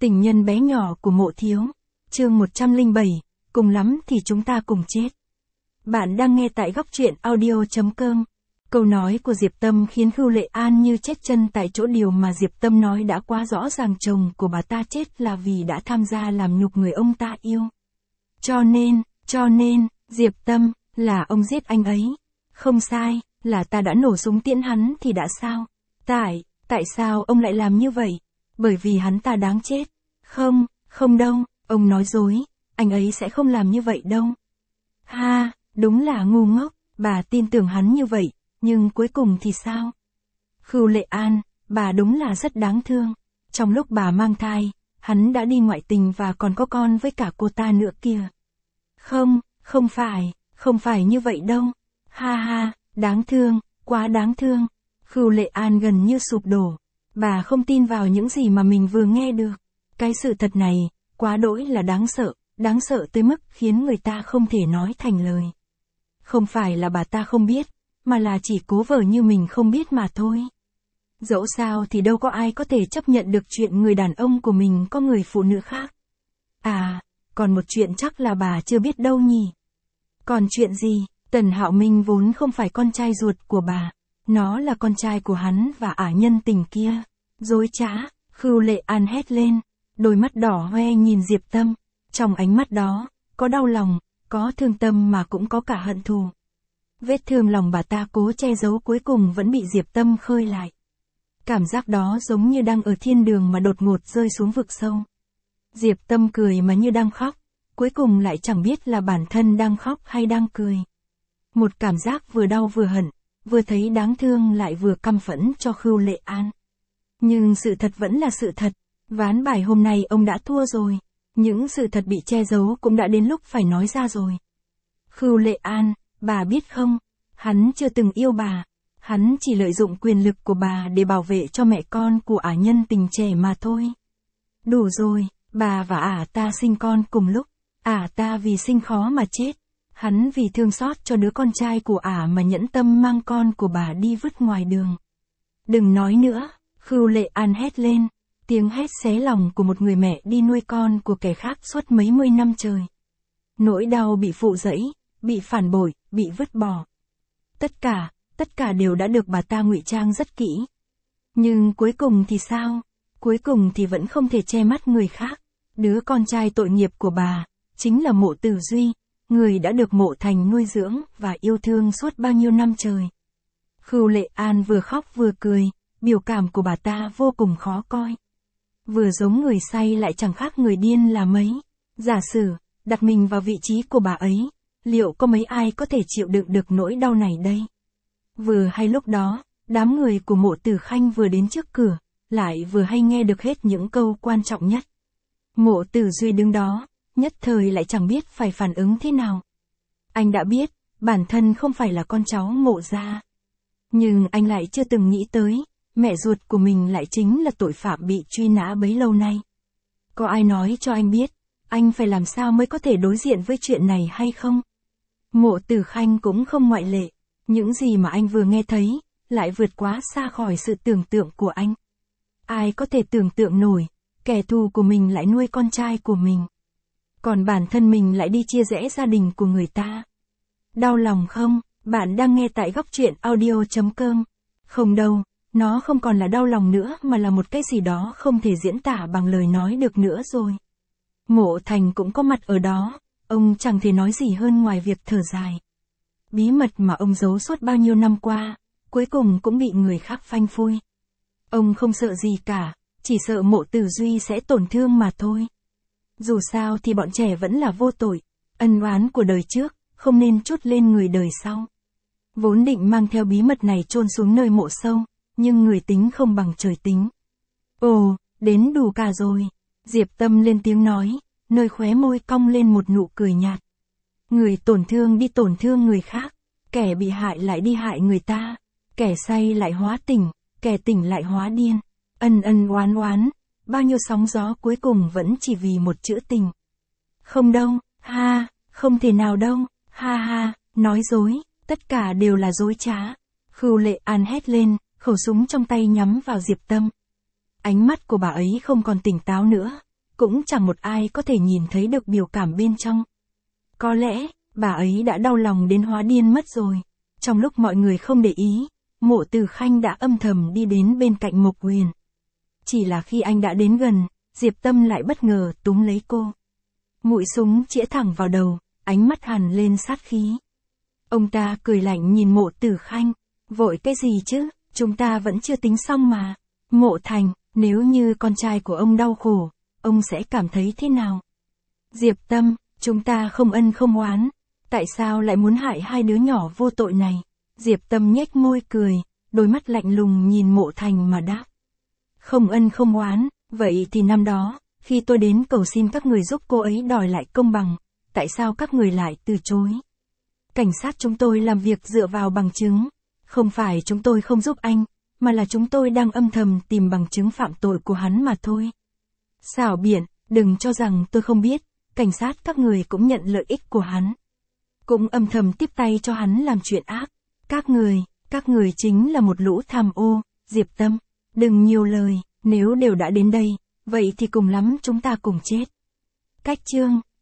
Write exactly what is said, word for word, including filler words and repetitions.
Tình nhân bé nhỏ của Mộ Thiếu. Chương một trăm lẻ bảy, cùng lắm thì chúng ta cùng chết. Bạn đang nghe tại góc truyện audio chấm com. Câu nói của Diệp Tâm khiến Khưu Lệ An như chết chân tại chỗ, điều mà Diệp Tâm nói đã quá rõ ràng, chồng của bà ta chết là vì đã tham gia làm nhục người ông ta yêu. Cho nên, cho nên, Diệp Tâm, là ông giết anh ấy. Không sai, là ta đã nổ súng tiễn hắn thì đã sao? Tại, tại sao ông lại làm như vậy? Bởi vì hắn ta đáng chết. Không, không đâu, ông nói dối, anh ấy sẽ không làm như vậy đâu. Ha, đúng là ngu ngốc, bà tin tưởng hắn như vậy, nhưng cuối cùng thì sao? Khưu Lệ An, bà đúng là rất đáng thương. Trong lúc bà mang thai, hắn đã đi ngoại tình và còn có con với cả cô ta nữa kìa. Không, không phải, không phải như vậy đâu. Ha ha, đáng thương, quá đáng thương. Khưu Lệ An gần như sụp đổ. Bà không tin vào những gì mà mình vừa nghe được. Cái sự thật này, quá đỗi là đáng sợ, đáng sợ tới mức khiến người ta không thể nói thành lời. Không phải là bà ta không biết, mà là chỉ cố vờ như mình không biết mà thôi. Dẫu sao thì đâu có ai có thể chấp nhận được chuyện người đàn ông của mình có người phụ nữ khác. À, còn một chuyện chắc là bà chưa biết đâu nhỉ. Còn chuyện gì? Tần Hạo Minh vốn không phải con trai ruột của bà. Nó là con trai của hắn và ả nhân tình kia. Dối trá, Khưu Lệ An hét lên. Đôi mắt đỏ hoe nhìn Diệp Tâm. Trong ánh mắt đó, có đau lòng, có thương tâm mà cũng có cả hận thù. Vết thương lòng bà ta cố che giấu cuối cùng vẫn bị Diệp Tâm khơi lại. Cảm giác đó giống như đang ở thiên đường mà đột ngột rơi xuống vực sâu. Diệp Tâm cười mà như đang khóc, cuối cùng lại chẳng biết là bản thân đang khóc hay đang cười. Một cảm giác vừa đau vừa hận, vừa thấy đáng thương lại vừa căm phẫn cho Khưu Lệ An. Nhưng sự thật vẫn là sự thật, ván bài hôm nay ông đã thua rồi. Những sự thật bị che giấu cũng đã đến lúc phải nói ra rồi. Khưu Lệ An, bà biết không, hắn chưa từng yêu bà. Hắn chỉ lợi dụng quyền lực của bà để bảo vệ cho mẹ con của ả nhân tình trẻ mà thôi. Đủ rồi, bà và ả ta sinh con cùng lúc. Ả ta vì sinh khó mà chết. Hắn vì thương xót cho đứa con trai của ả mà nhẫn tâm mang con của bà đi vứt ngoài đường. Đừng nói nữa, Khưu Lệ An hét lên. Tiếng hét xé lòng của một người mẹ đi nuôi con của kẻ khác suốt mấy mươi năm trời. Nỗi đau bị phụ rẫy, bị phản bội, bị vứt bỏ. Tất cả, tất cả đều đã được bà ta ngụy trang rất kỹ. Nhưng cuối cùng thì sao? Cuối cùng thì vẫn không thể che mắt người khác. Đứa con trai tội nghiệp của bà, chính là Mộ Tử Duy, người đã được Mộ Thành nuôi dưỡng và yêu thương suốt bao nhiêu năm trời. Khưu Lệ An vừa khóc vừa cười, biểu cảm của bà ta vô cùng khó coi. Vừa giống người say lại chẳng khác người điên là mấy. Giả sử, đặt mình vào vị trí của bà ấy, liệu có mấy ai có thể chịu đựng được nỗi đau này đây? Vừa hay lúc đó, đám người của Mộ Tử Khanh vừa đến trước cửa, lại vừa hay nghe được hết những câu quan trọng nhất. Mộ Tử Duy đứng đó, nhất thời lại chẳng biết phải phản ứng thế nào. Anh đã biết, bản thân không phải là con cháu Mộ gia. Nhưng anh lại chưa từng nghĩ tới, mẹ ruột của mình lại chính là tội phạm bị truy nã bấy lâu nay. Có ai nói cho anh biết, anh phải làm sao mới có thể đối diện với chuyện này hay không? Mộ Tử Khanh cũng không ngoại lệ. Những gì mà anh vừa nghe thấy, lại vượt quá xa khỏi sự tưởng tượng của anh. Ai có thể tưởng tượng nổi, kẻ thù của mình lại nuôi con trai của mình. Còn bản thân mình lại đi chia rẽ gia đình của người ta. Đau lòng không? Bạn đang nghe tại góc truyện audio chấm com. Không đâu, nó không còn là đau lòng nữa mà là một cái gì đó không thể diễn tả bằng lời nói được nữa rồi. Mộ Thành cũng có mặt ở đó, ông chẳng thể nói gì hơn ngoài việc thở dài. Bí mật mà ông giấu suốt bao nhiêu năm qua, cuối cùng cũng bị người khác phanh phui. Ông không sợ gì cả, chỉ sợ Mộ Tử Duy sẽ tổn thương mà thôi. Dù sao thì bọn trẻ vẫn là vô tội, ân oán của đời trước, không nên trút lên người đời sau. Vốn định mang theo bí mật này chôn xuống nơi mộ sâu, nhưng người tính không bằng trời tính. Ồ, đến đủ cả rồi. Diệp Tâm lên tiếng nói, nơi khóe môi cong lên một nụ cười nhạt. Người tổn thương đi tổn thương người khác, kẻ bị hại lại đi hại người ta, kẻ say lại hóa tỉnh, kẻ tỉnh lại hóa điên, ân ân oán oán, bao nhiêu sóng gió cuối cùng vẫn chỉ vì một chữ tình. Không đâu, ha, không thể nào đâu, ha ha, nói dối, tất cả đều là dối trá. Khưu Lệ An hét lên, khẩu súng trong tay nhắm vào Diệp Tâm. Ánh mắt của bà ấy không còn tỉnh táo nữa, cũng chẳng một ai có thể nhìn thấy được biểu cảm bên trong. Có lẽ, bà ấy đã đau lòng đến hóa điên mất rồi. Trong lúc mọi người không để ý, Mộ Từ Khanh đã âm thầm đi đến bên cạnh Mộc Huyền. Chỉ là khi anh đã đến gần, Diệp Tâm lại bất ngờ túm lấy cô. Mũi súng chĩa thẳng vào đầu, ánh mắt hằn lên sát khí. Ông ta cười lạnh nhìn Mộ Từ Khanh, vội cái gì chứ, chúng ta vẫn chưa tính xong mà. Mộ Thành, nếu như con trai của ông đau khổ, ông sẽ cảm thấy thế nào? Diệp Tâm, chúng ta không ân không oán, tại sao lại muốn hại hai đứa nhỏ vô tội này? Diệp Tâm nhếch môi cười, đôi mắt lạnh lùng nhìn Mộ Thành mà đáp. Không ân không oán, vậy thì năm đó, khi tôi đến cầu xin các người giúp cô ấy đòi lại công bằng, tại sao các người lại từ chối? Cảnh sát chúng tôi làm việc dựa vào bằng chứng, không phải chúng tôi không giúp anh, mà là chúng tôi đang âm thầm tìm bằng chứng phạm tội của hắn mà thôi. Xảo biện, đừng cho rằng tôi không biết, cảnh sát các người cũng nhận lợi ích của hắn. Cũng âm thầm tiếp tay cho hắn làm chuyện ác. Các người, các người chính là một lũ tham ô. Diệp Tâm, đừng nhiều lời, nếu đều đã đến đây, vậy thì cùng lắm chúng ta cùng chết. Cách chương